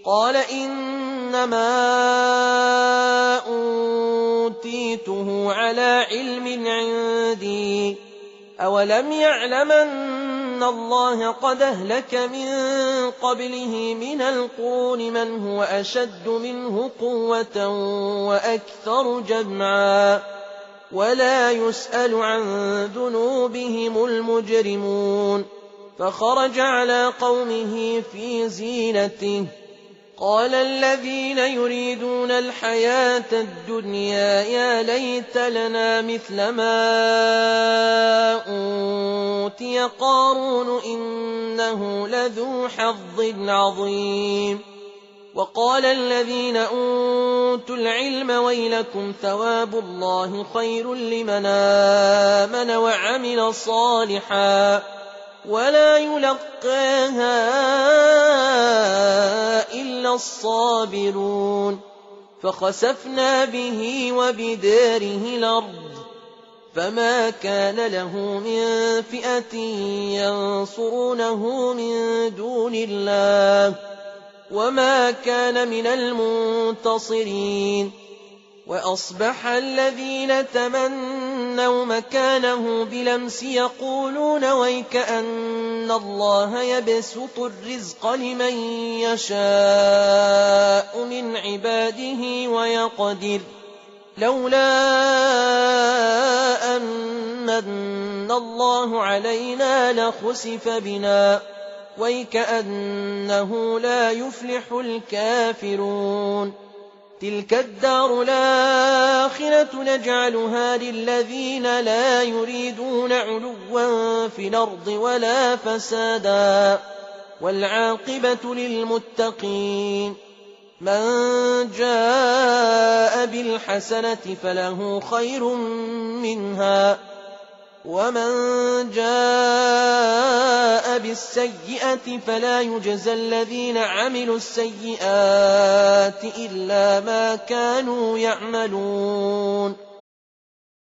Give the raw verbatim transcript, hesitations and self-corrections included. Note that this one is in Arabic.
قال إنما أوتيته على علم عندي أولم يعلم أن الله قد أهلك من قبله من القرون من هو أشد منه قوة وأكثر جمعا ولا يسأل عن ذنوبهم المجرمون فخرج على قومه في زينته قال الذين يريدون الحياة الدنيا يا ليت لنا مثل ما أوتي قارون إنه لذو حظ عظيم وقال الذين أوتوا العلم ويلكم ثواب الله خير لمن آمن وعمل صالحا ولا يلقاها إلا الصابرون فخسفنا به وبداره الأرض فما كان له من فئة ينصرونه من دون الله وما كان من المنتصرين وأصبح الذين تمنوا مكانه بلمس يقولون ويكأن الله يبسط الرزق لمن يشاء من عباده ويقدر لولا أن الله علينا لخسف بنا ويكأنه لا يفلح الكافرون تلك الدار الآخرة نجعلها للذين لا يريدون علوا في الأرض ولا فسادا والعاقبة للمتقين من جاء بالحسنة فله خير منها ومن جاء بالسيئة فلا يجزى الذين عملوا السيئات إلا ما كانوا يعملون